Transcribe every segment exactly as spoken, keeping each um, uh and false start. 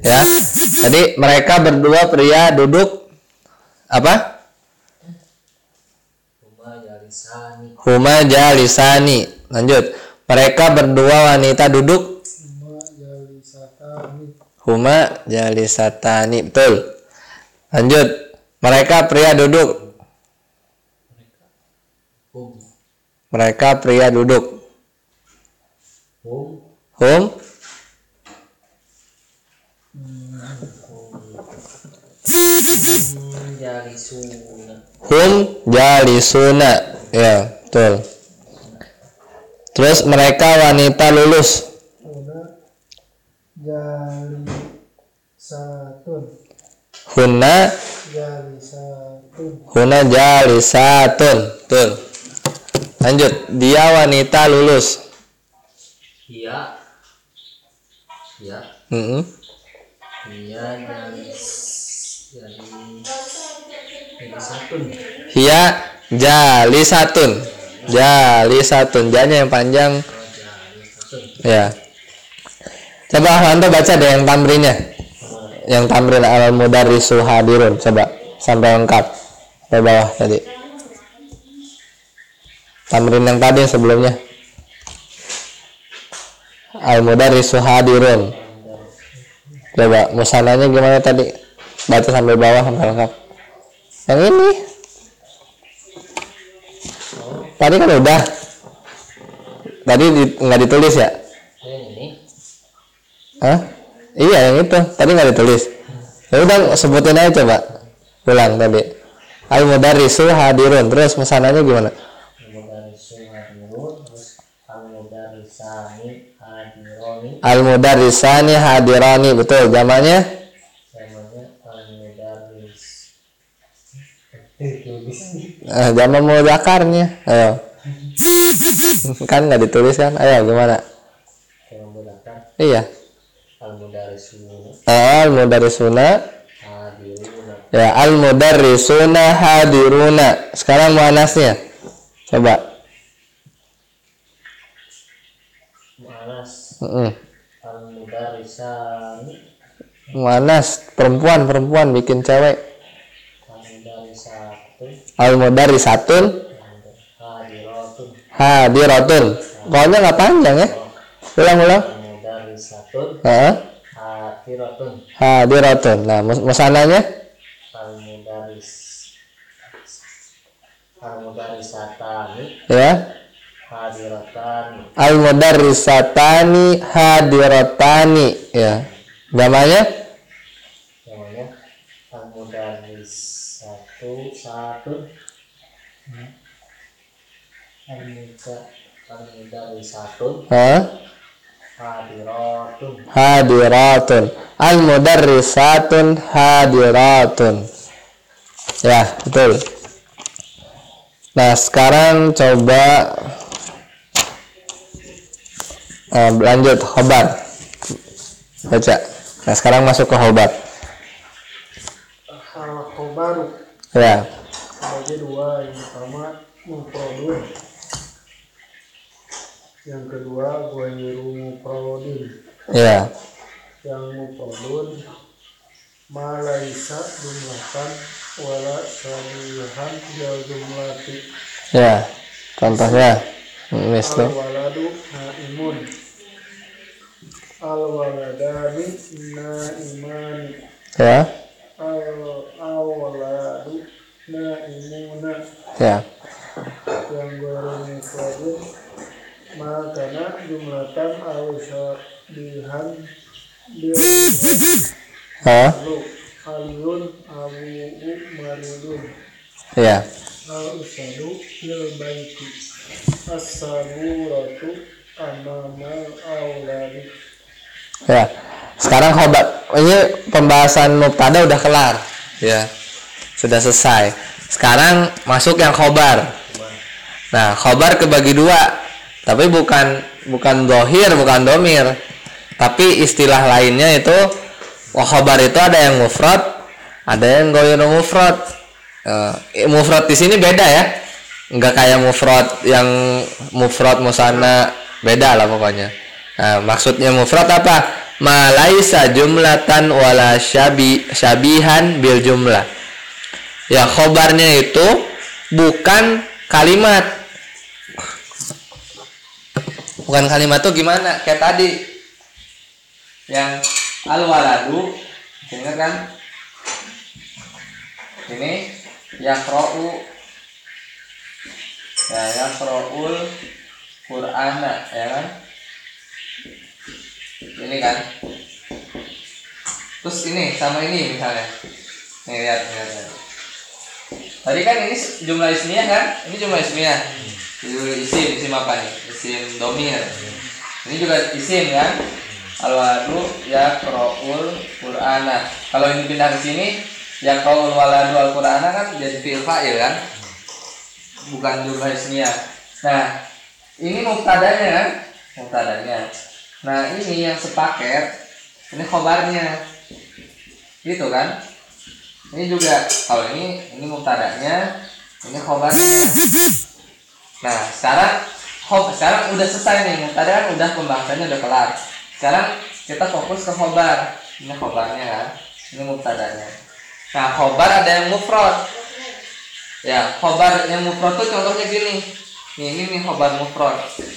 Ya. Jadi mereka berdua pria duduk apa? Huma jalisani. Lanjut. Mereka berdua wanita duduk. Huma jalisatani. Betul. Lanjut. Mereka pria duduk. Mereka pria duduk. Hum. Hum jalisuna. Ya, betul. Terus mereka wanita lulus. Huna Huna jalisatun. Betul. Lanjut. Dia wanita lulus. Iya. Iya. Mm-hmm. Iya jalis jadi jalisatun. Hiya jalisatun. Jalisatun. Janya yang panjang. Ya. Coba Ahwanto baca deh yang tamrinnya. Yang tamrin al-mudarrisu hadirun. Coba sampai lengkap. Sampai bawah tadi. Tamrin yang tadi sebelumnya. Al-mudarrisu hadirun. Coba musananya gimana tadi? Baca sampai bawah sampai lengkap. Yang ini. Tadi kan udah. Tadi di, nggak ditulis ya? Ini. Hah? Iya yang itu. Tadi nggak ditulis. Ya udah sebutin aja coba. Ulang tadi. Al-mudarrisu hadirun. Terus musananya gimana? Al-mudarrisu hadirun. Terus al-mudarrisani hadironi. Al-mudarrisani hadirani. Betul. Zamannya? Zamannya al-mudarris. Eh, zaman mudzakarnya. Ayo. Kan nggak ditulis kan? Ayo gimana? Al-mudakkar. Iya. Al-mudarrisuna. Al-mudarrisuna Hadiruna. ya, al-mudarrisuna hadiruna. Sekarang muannasnya. Coba. Muannas. Heeh. Al-mudarrisani. Muannas perempuan, perempuan bikin cewek. Al-mudarrisatun. Al-mudarrisatun Hadiratun. hadiratun. Pokoknya nggak panjang ya. Ulang-ulang. Al-mudarrisatun Heeh. hadiratun. Hadiratun. Nah, mus- musananya? Al-mudarris Al-mudarrisatani Ya. hadiratan. Al-mudarrisatani hadiratani. Ya. Namanya? Namanya al-mudarrisatu satu. Al-mudar al-mudarrisatun Hah? hadiratun. Hadiratun. Al-mudarrisatun hadiratun. Ya, betul. Nah, sekarang coba uh, lanjut khobar. Baca. Nah, sekarang masuk ke khobar. Al-khobaru Ya. bagi dua. Yang pertama mufradun, yang kedua ghairu mufradin. Ya. Yang mufradun ma laisa jumlatan wala sabihan bil jumlati. Ya. Contohnya misal. Al-waladu naimun, al-waladani naimani, Ya. al-awladu naimuna. Ya. Yang ghairu mufradin makana jumlatan aw sabihan bil jumlati. Hah? Lalu aliyun abu'u maridun, Ya. al-usadu fil baiti, as-saburatu amamal auladi. Ya. Sekarang khobar. Ini pembahasan mubtada udah kelar. Ya. Sudah selesai. Sekarang masuk yang khobar. Nah, khobar kebagi dua. Tapi bukan bukan dohir, bukan domir. Tapi istilah lainnya itu khobar itu ada yang mufrad, ada yang ghairu mufrad. Uh, mufrad di sini beda ya. Enggak kayak mufrad yang mufrad musanna, beda lah pokoknya. Nah, maksudnya mufrad apa? ma laisa jumlatan wala syabi syabihan bil jumlah. Ya, khobarnya itu bukan kalimat. Bukan kalimat tuh gimana? Kayak tadi yang al waladu, ingat kan? Ini yaqra'u, ya yaqra'ul Qur'ana, ya kan? Ini kan. Terus ini sama ini misalnya. Nih lihat, lihat, lihat. Tadi kan ini jumlah ismiyah kan? Ini jumlah ismiyah. Jumlah isim, isim apa nih? Isim domir. Ini juga isim kan? Al-waladu yaqra'ul Qur'ana. Kalau ini pindah ke sini, yaqra'ul waladu al-Qur'ana kan jadi fi'il fa'il kan? Bukan jumlah ismiyah. Nah, ini mubtadanya kan? Mubtadanya. Nah, ini yang sepaket, ini khobarnya. Gitu kan? Ini juga, kalau ini ini mubtadanya, ini khobarnya. Nah, sekarang khob, sekarang udah selesai nih, mubtada kan udah pembahasannya udah kelar. Sekarang kita fokus ke khobar. Ini khobarnya kan, ini mubtadanya. Nah, khobar ada yang mufrad. Ya, khobar yang mufrad tuh contohnya gini. Nih, ini nih khobar mufrad.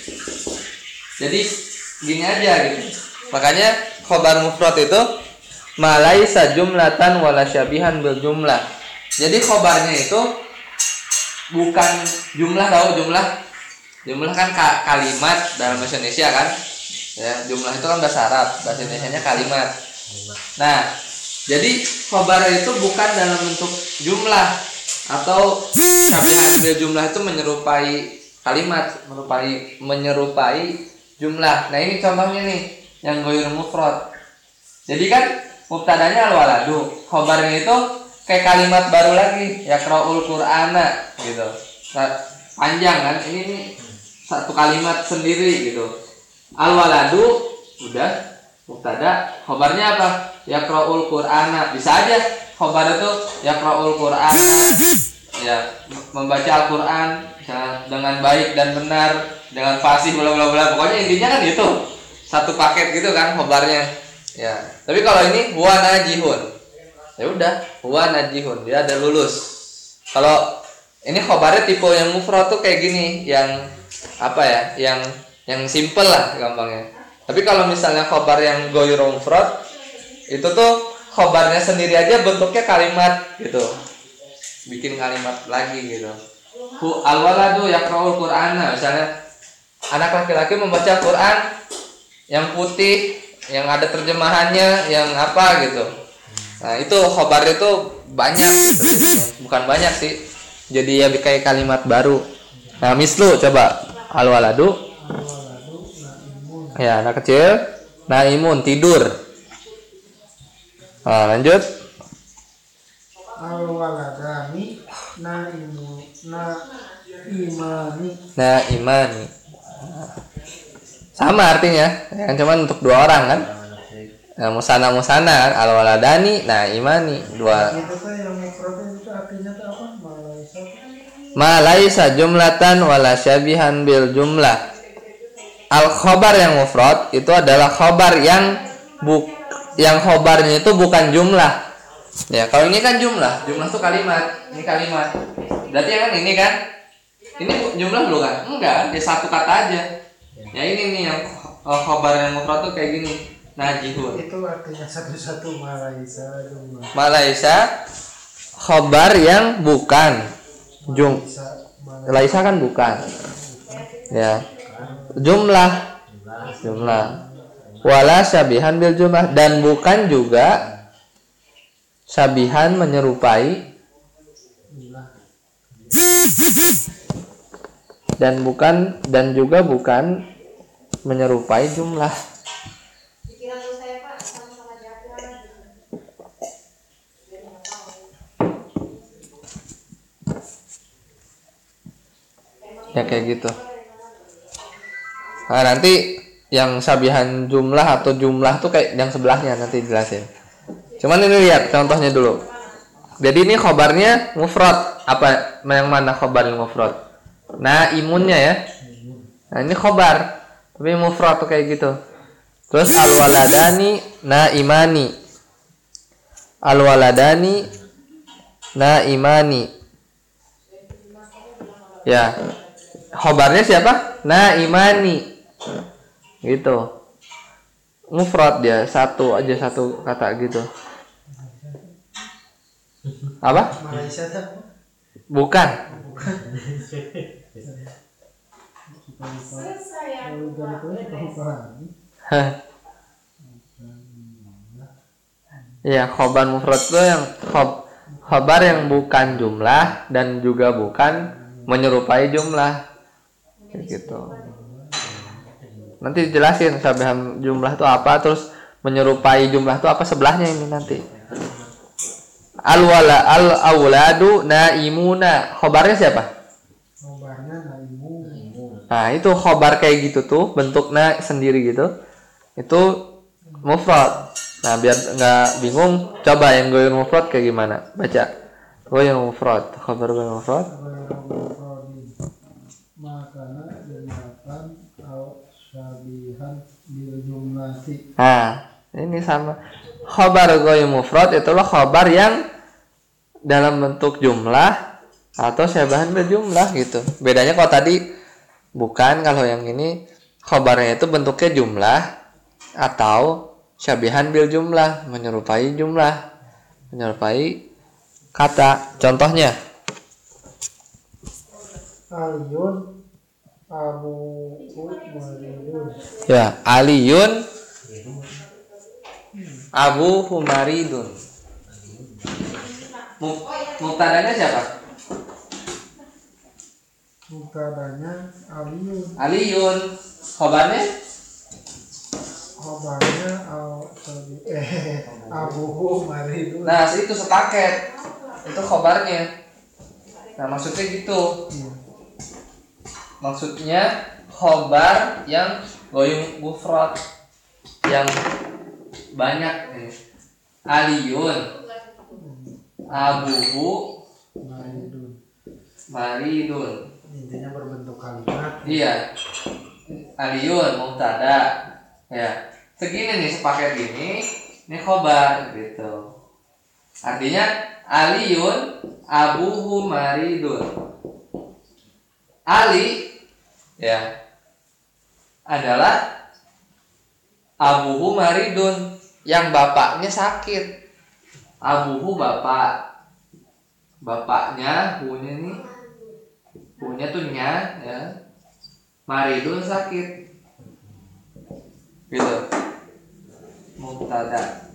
Jadi gini aja gitu. Makanya khobar mufrad itu ma laisa jumlatan wala syabihan bil jumlah. Jadi khobarnya itu bukan jumlah, tahu jumlah? Jumlah kan ka- kalimat dalam bahasa Indonesia kan? Ya, jumlah itu kan bahasa Arab, bahasa Indonesianya kalimat. Nah, jadi khobar itu bukan dalam bentuk jumlah atau syabihan bil jumlah itu menyerupai kalimat, menyerupai menyerupai jumlah. Nah, ini contohnya nih yang ghair mufrad. Jadi kan mubtadanya al-waladu, khobarnya itu kayak kalimat baru lagi, yaqra'ul Qur'ana gitu. Nah, panjang kan? Ini nih satu kalimat sendiri gitu. Al-waladu udah mubtada, khobarnya apa? Yaqra'ul Qur'ana. Bisa aja khobar itu yaqra'ul Qur'ana, ya, membaca Al-Qur'an dengan baik dan benar, dengan fasih bla bla bla. Pokoknya intinya kan itu. Satu paket gitu kan khobarnya. Ya, tapi kalau ini huwa najihun, ya udah huwa najihun, dia ada lulus. Kalau ini khobarnya tipe yang mufrad tuh kayak gini, yang apa ya, yang yang simple lah gampangnya. Tapi kalau misalnya khobar yang ghair mufrad, itu tuh khobarnya sendiri aja bentuknya kalimat gitu, bikin kalimat lagi gitu. Hu al-waladu yaqra'ul Qur'ana, misalnya anak laki-laki membaca Quran yang putih, yang ada terjemahannya, yang apa gitu. Nah, itu khobar itu banyak gitu, bukan banyak sih. Jadi ya kayak kalimat baru. Nah, mislu coba al-waladu. Ya, anak kecil naimun, tidur. Nah, lanjut. Al-waladani naimu na imani. Nah, imani. Sama artinya, yang cuman untuk dua orang kan? Nah, musana musana al waladani, nah imani dua. Itu kan yang mufrad itu artinya apa? Malaisa. Malaisa jumlatan wala syabihan bil jumlah. Al khobar yang mufrad itu adalah khobar yang buk, yang khobarnya itu bukan jumlah. Ya, kalau ini kan jumlah, jumlah itu kalimat, ini kalimat. Berarti yang kan ini kan? Ini jumlah bukan? Enggak, dia satu kata aja. Ya ini nih yang khobar yang mufrad tuh kayak gini, najihun. Itu artinya satu-satu malaisa jumlah. Malaisa khobar yang bukan jum. Laisa kan bukan. Ya. Jumlah. Jumlah. Wala syabihan bil jumlah, dan bukan juga syabihan menyerupai, dan bukan dan juga bukan menyerupai jumlah. Ya kayak gitu. Nah, nanti yang sabihan jumlah atau jumlah tuh kayak yang sebelahnya nanti jelasin. Cuman ini lihat contohnya dulu. Jadi ini khobarnya mufrad. Apa yang mana khobar mufrad? Nah, imunnya ya. Nah, ini khobar. Tapi mufrad tuh kayak gitu. Terus al-waladani naimani. Al-waladani naimani. Ya. Khobarnya siapa? Naimani. Gitu. Mufrad dia, satu aja satu kata gitu. Apa? Malaysia tak? Bukan. Ya, khobar mufrad itu yang khob, khobar yang bukan jumlah dan juga bukan menyerupai jumlah. Kayak gitu. Nanti dijelasin sabahan jumlah itu apa, terus menyerupai jumlah itu apa sebelahnya ini nanti. Al-wala al-auladu naimuna. Khobarnya siapa? Khobarnya naimu. Nah, itu khobar kayak gitu tuh, bentuknya sendiri gitu. Itu mufrad. Nah, biar nggak bingung, coba yang goyur mufrad kayak gimana? Baca. Goyur mufrad, khobar goyur mufrad. Makana jumlatan au syabihan bil jumlati. Nah, ini sama. Khobar goyur mufrad itulah khobar yang dalam bentuk jumlah atau syabahan berjumlah gitu. Bedanya kalau tadi bukan, kalau yang ini khobarnya itu bentuknya jumlah atau syabihan bil jumlah, menyerupai jumlah, menyerupai kata. Contohnya Aliyun Abu Humaridun. ya, Aliyun Abu Humaridun. Mubtadanya siapa? Mubtadanya Aliyun. Aliyun. Khobarnya Khobarnya al eh Abu Humaridun. nah, itu sepaket. Itu khobarnya. Nah, maksudnya gitu. Maksudnya khobar yang goyung mufrad yang banyak ini. Aliyun Abuhu Maridun. Maridun. Intinya berbentuk kalimat. Iya. Aliyun mubtada. Ya. Segini nih, sepaket gini, ini khobar gitu. Artinya Aliyun Abuhu Maridun. Ali ya adalah Abuhu Maridun, yang bapaknya sakit. Abuhu bapak, bapaknya punya nih, punya tuh nya ya. Maridun sakit. Gitu. Mubtada.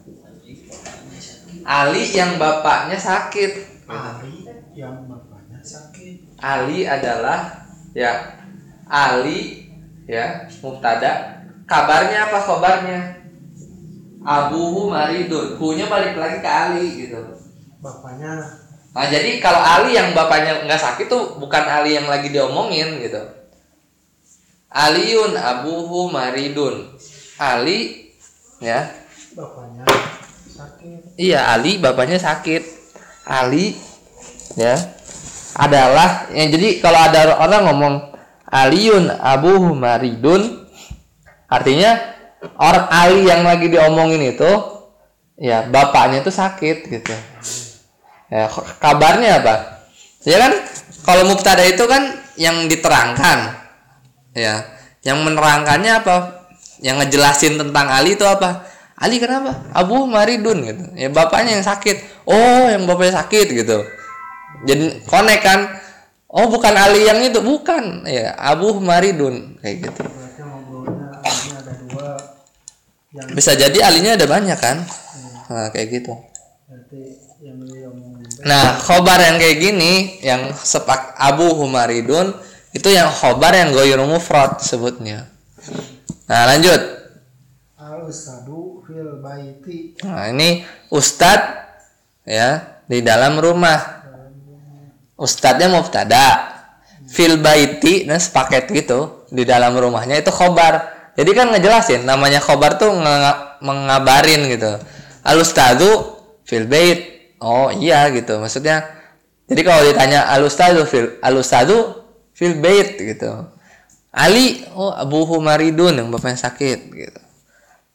Ali yang bapaknya sakit. Ali yang bapaknya sakit. Ali adalah ya Ali ya mubtada. Kabarnya apa khobarnya? Abuhu Maridun. Hu-nya balik lagi ke Ali gitu. Bapaknya. Nah, jadi kalau Ali yang bapaknya nggak sakit tuh bukan Ali yang lagi diomongin gitu. Aliyun Abuhu Maridun. Ali ya. Bapaknya sakit. Iya, Ali bapaknya sakit. Ali ya adalah yang jadi kalau ada orang ngomong Aliyun Abuhu Maridun, artinya orang Ali yang lagi diomongin itu ya bapaknya itu sakit gitu. Ya, kabarnya apa? Ya kan kalau mubtada itu kan yang diterangkan. Ya, yang menerangkannya apa? Yang ngejelasin tentang Ali itu apa? Ali kenapa? Abu Maridun gitu. Ya bapaknya yang sakit. Oh, yang bapaknya sakit gitu. Jadi connect kan? Oh, bukan Ali yang itu, bukan. Ya, Abu Maridun kayak gitu. Berarti ngobrolnya alinya ada dua. Yang Bisa jadi alinya ada banyak kan? Nah, kayak gitu. berarti yang diomongin. Nah, khobar yang kayak gini, yang sepak Abu Humaridun, itu yang khobar yang goyur mufrad sebutnya. Nah, lanjut. Al ustadu fil baiti. Nah, ini ustad ya di dalam rumah. Ustadnya mubtada. Fil baiti, nah sepaket gitu di dalam rumahnya itu khobar. Jadi kan ngejelasin namanya khobar tuh nge- mengabarin gitu. Al ustadu fil bait. Oh iya gitu maksudnya. Jadi kalau ditanya al ustadu fil al ustadu fil bait gitu. Ali, oh Abu Humaridun yang bapaknya sakit gitu.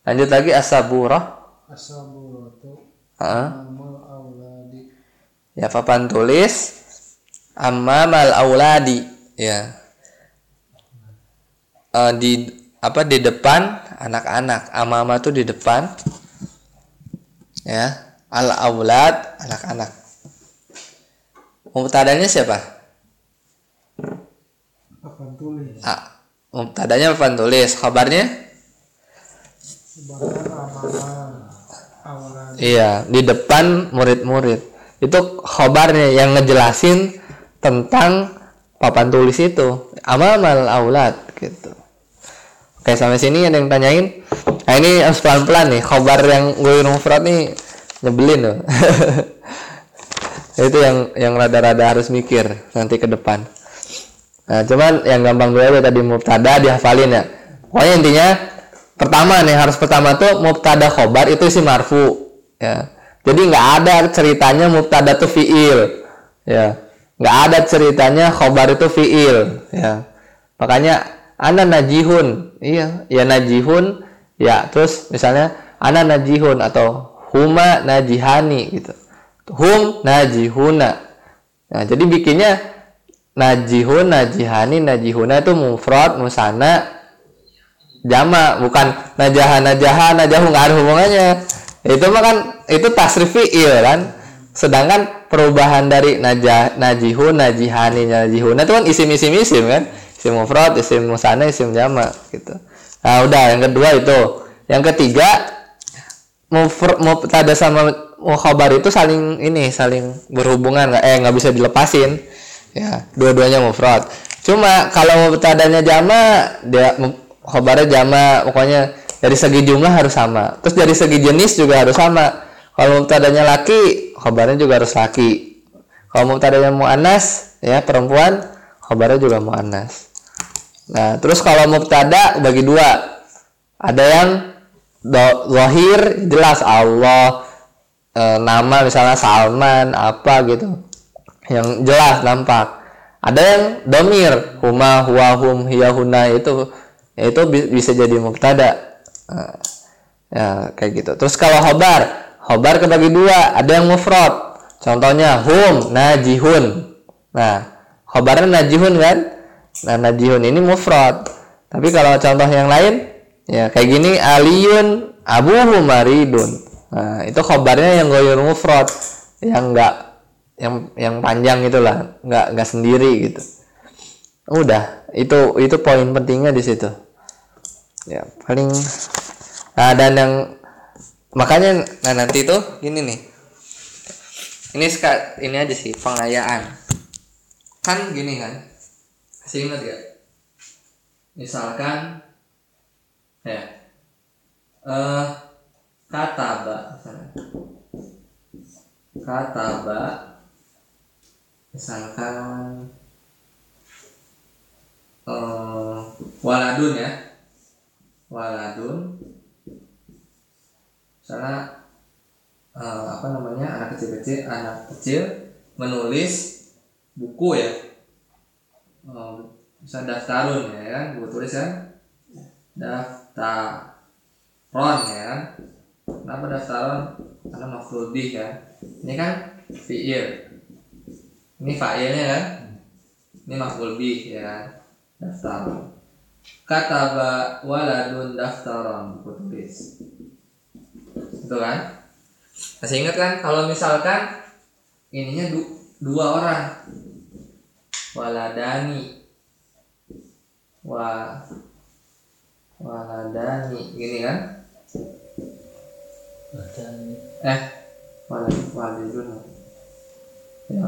Lanjut lagi as-saburah. As-saburatu Heeh. amal auladi. Ya, papan tulis ammamal auladi, ya. Uh, di apa di depan anak-anak. Amama tuh di depan, ya. Al aulad anak-anak. Mubtadanya siapa? Papan tulis. Ah, mubtadanya papan tulis. Khabarnya? Bahkan amalan auladi. Iya, di depan murid-murid. Itu khabarnya yang ngejelasin tentang papan tulis itu. Amamal aulad gitu. Oke, sampai sini ada yang tanyain. Nah, ini harus pelan-pelan nih. Khabar yang gue mufrad nih nyebelin loh. Itu yang yang rada-rada harus mikir nanti ke depan. Nah, cuman yang gampang dulu aja tadi mubtada dihafalin ya. Pokoknya intinya pertama nih, harus pertama tuh mubtada khabar itu isim marfu, ya. Jadi nggak ada ceritanya mubtada tuh fiil, ya. Nggak ada ceritanya khabar itu fiil, ya. Makanya ana najihun, iya, ya najihun, ya. Terus misalnya ana najihun atau huma najihani gitu. Hum najihuna. Nah, jadi bikinnya najihun, najihani, najihuna itu mufrad, musanna, jama, bukan najaha, najaha, najahu, nggak ada hubungannya. Itu mah kan itu tasrif fi'il kan. Sedangkan perubahan dari najah, najihun, najihani, najihuna itu kan isim-isim isim kan. Isim mufrad, isim musanna, isim jama gitu. Nah, udah yang kedua itu. Yang ketiga mubtada sama khabar itu saling ini saling berhubungan, nggak eh nggak bisa dilepasin. Ya, dua-duanya mufrad. Cuma kalau mubtadanya jama, dia khabarnya jama, pokoknya dari segi jumlah harus sama. Terus dari segi jenis juga harus sama. Kalau mubtadanya laki, khabarnya juga harus laki. Kalau mubtadanya muannas, ya perempuan, khabarnya juga muannas. Nah, terus kalau mubtada bagi dua. Ada yang zahir, jelas Allah, e, nama misalnya Salman apa gitu. Yang jelas nampak. Ada yang domir, huma, huwa, hum, hiya, huna, itu itu bisa jadi mubtada. Nah, ya kayak gitu. Terus kalau khobar, khobar kebagi dua. Ada yang mufrad. Contohnya hum najihun. Nah, khobarnya najihun kan? Nah, najihun ini mufrad. Tapi kalau contoh yang lain, ya kayak gini, aliyun abuhu maridun. Nah, itu khobarnya yang ghair mufrad, yang enggak yang yang panjang itulah, nggak nggak sendiri gitu. Udah, itu itu poin pentingnya di situ. Ya paling. Nah, dan yang makanya nah nanti itu gini nih. Ini ska, ini aja sih pengayaan. Kan gini kan. Masih ingat gak? Misalkan ya eh kataba misalnya. Kataba misalkan uh, waladun ya, waladun misalnya uh, apa namanya, anak kecil-kecil anak kecil menulis buku ya, uh, bisa daftarun ya kan, buku tulis kan, daftaron ya kan. Kenapa daftaron? Karena maf'ul bih kan, ini kan fi'il, ini fa'ilnya kan, ini maf'ul bih ya kan, daftar. Kataba waladun daftaron, buku tulis, itu kan. Masih ingat kan kalau misalkan ininya du, dua orang, waladani, wa waladani gini kan, eh walad walidun ya,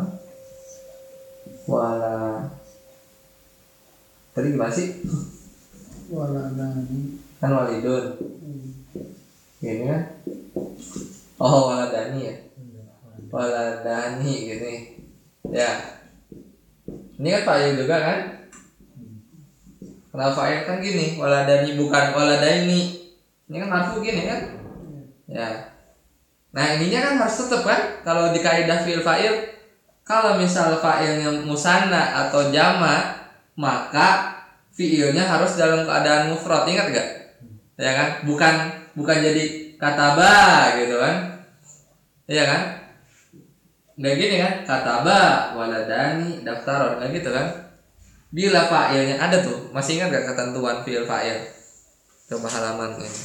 wala tadi gimana sih? Waladani Kan walidun gini kan. Oh, waladani ya, waladani gini ya. Ini kan fa'il juga kan. Kenapa fa'il kan gini, waladani bukan waladaini. Ini kan marfu gini kan ya. Nah, ininya kan harus tetap kan, kalau di kaidah fi'il fa'il, kalau misal fa'ilnya musanna atau jama, maka fi'ilnya harus dalam keadaan mufrad, ingat gak? Ya kan? Bukan bukan jadi kataba gitu kan, iya kan, nggak gini kan, kataba waladani daftaron, nggak gitu kan. Bila fa'ilnya ada tuh, masih ingat gak ketentuan fi'il fa'il? Coba halaman ini,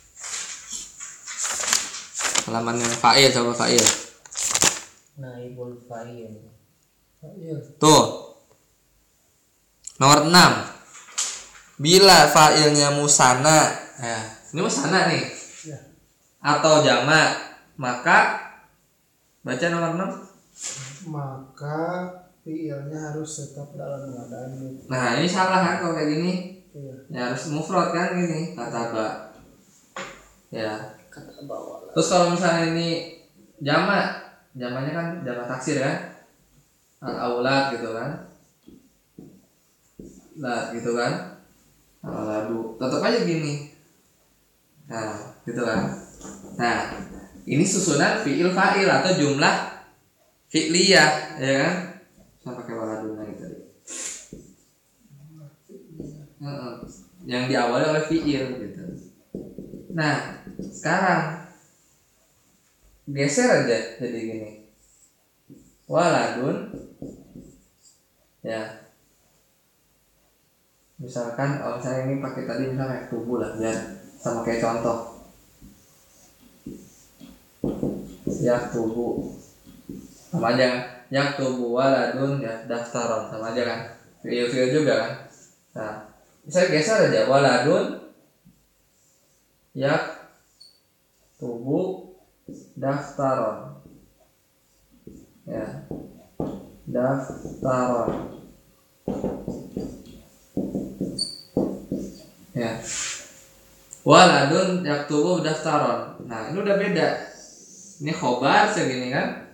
halaman yang fa'il, coba fa'il. Naibul fa'il. Fa'il. Tuh, nomor enam. Bila fa'ilnya musanna, ya, ini musanna nih, Ya. atau jamak, maka baca nomor enam. Maka fiilnya harus tetap dalam keadaan. Nah ini salah kan kalau kayak gini, Iya. ya harus mufrad kan gini, kataba. Ya. Kata bawah. Terus kalau misalnya ini jamak, jamaknya kan jamak taksir kan, al-aulad gitu kan, lah gitu kan, al-auladu, tetap aja gini. Nah gitu kan. Nah ini susunan fi'il fa'il atau jumlah fi'liyah, ya kan? Saya pakai waladun lagi tadi. Heeh. Yang diawali oleh fi'il gitu. Nah sekarang geser aja jadi gini, waladun, ya. Misalkan kalau misalnya ini pakai tadi misalnya tubuh lah, biar sama kayak contoh. Ya tubuh sama aja, ya tubuh waladun ya daftaron, sama aja kan, fiil-fiil juga kan. Nah saya geser aja, waladun ya tubuh daftaron, ya daftaron, ya waladun yaktubu daftaron. Nah ini udah beda, ini khobar segini kan,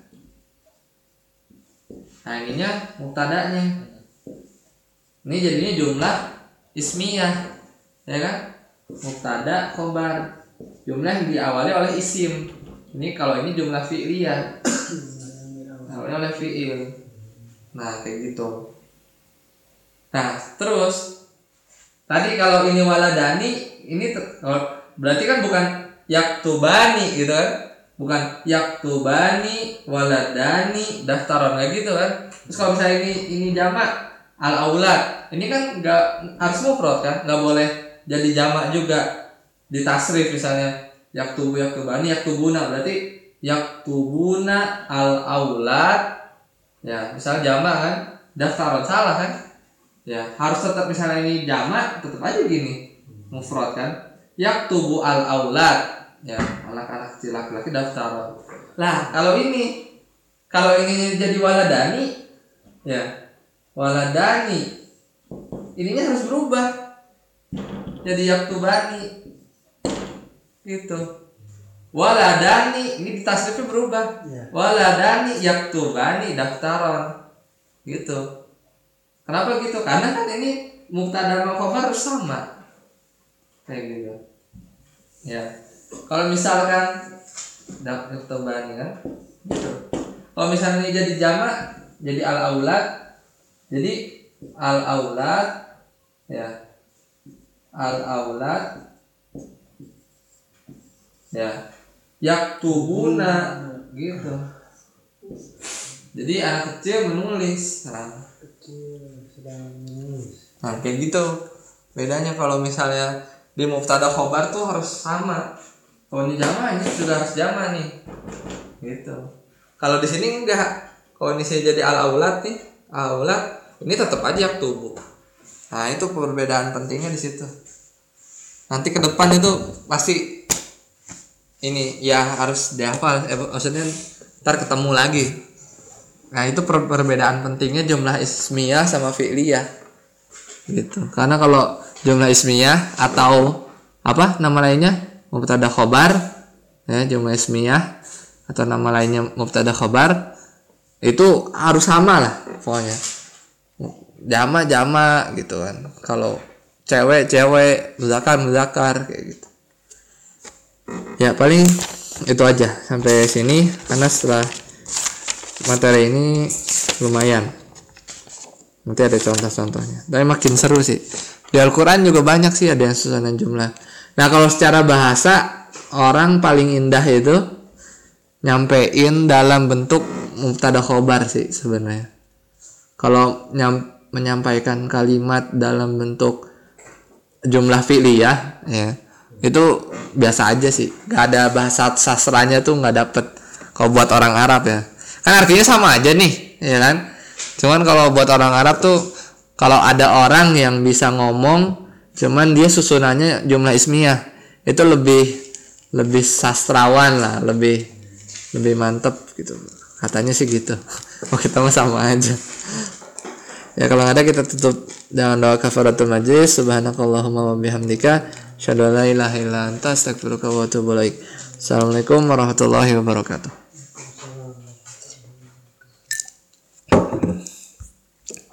nah ininya mubtadanya, ini jadinya jumlah ismiyah, ya kan, mubtada khobar, jumlah yang diawali oleh isim. Ini kalau ini jumlah fi'liyah, awalnya oleh fi'il. Nah kayak gitu. Nah terus tadi kalau ini waladani, ini ter- kalau berarti kan bukan yaktubani gitu kan, bukan yaktubani waladani daftaron kayak gitu kan. Terus kalau misalnya ini ini jamak al aulad, ini kan nggak harus mufrad kan, nggak boleh jadi jamak juga, ditasrif misalnya yaktubu yaktubani yaktubuna, berarti yaktubuna al aulad, ya misal jamak kan, daftaron salah kan, ya harus tetap misalnya ini jamak tetap aja gini mufrad kan, yaktubu al aulad, ya anak-anak kecil laki-laki daftaron. Lah kalau ini kalau ini jadi waladani, ya waladani ininya harus berubah jadi yaktubani gitu. Waladani ini ditasrifnya berubah, Ya. waladani yaktubani daftaron gitu. Kenapa gitu? Karena kan ini mubtada sama khabar harus sama kayak gitu ya. Kalau misalkan yaktubani kan gitu. Kalau misalnya ini jadi jamak, jadi al aulad, jadi al aulad, ya al aulad, ya yaktubuna gitu. Jadi anak kecil menulis. Nah, Kecil sedang menulis. nah kayak gitu bedanya. Kalau misalnya di mubtada khobar tuh harus sama. Kalau ini jamak, ini juga harus jamak nih gitu. Kalau di sini enggak. Kalau ini saya jadi al aulad nih, al aulad ini tetap aja yaktubu. Nah itu perbedaan pentingnya di situ. Nanti ke depan itu pasti ini ya harus dihafal, eh, maksudnya ntar ketemu lagi. Nah itu per- perbedaan pentingnya jumlah ismiyah sama fi'liyah gitu. Karena kalau jumlah ismiyah atau apa nama lainnya mubtada khobar, ya jumlah ismiyah atau nama lainnya mubtada khobar itu harus sama lah pokoknya, jama jama gitu kan. Kalau cewek cewek, muzakar muzakar kayak gitu. Ya paling itu aja sampai sini, karena setelah materi ini lumayan, nanti ada contoh-contohnya. Tapi makin seru sih. Di Al-Quran juga banyak sih ada yang susunan jumlah. Nah kalau secara bahasa orang paling indah itu nyampein dalam bentuk mubtada khobar sih sebenarnya. Kalau nyam, menyampaikan kalimat dalam bentuk jumlah fi'liyah ya, itu biasa aja sih. Gak ada bahasa sastranya tuh nggak dapet kalau buat orang Arab ya. Kan artinya sama aja nih, ya kan? Cuman kalau buat orang Arab tuh kalau ada orang yang bisa ngomong cuman dia susunannya jumlah ismiyah, itu lebih lebih sastrawan lah, lebih lebih mantep gitu. Katanya sih gitu. Oh, kita mah sama aja. Ya kalau ada kita tutup dengan doa kafaratul majlis. Subhanakallahumma wa bihamdika asyhadu an la ilaha illa anta astaghfiruka wa atubu ilaik. Assalamualaikum warahmatullahi wabarakatuh.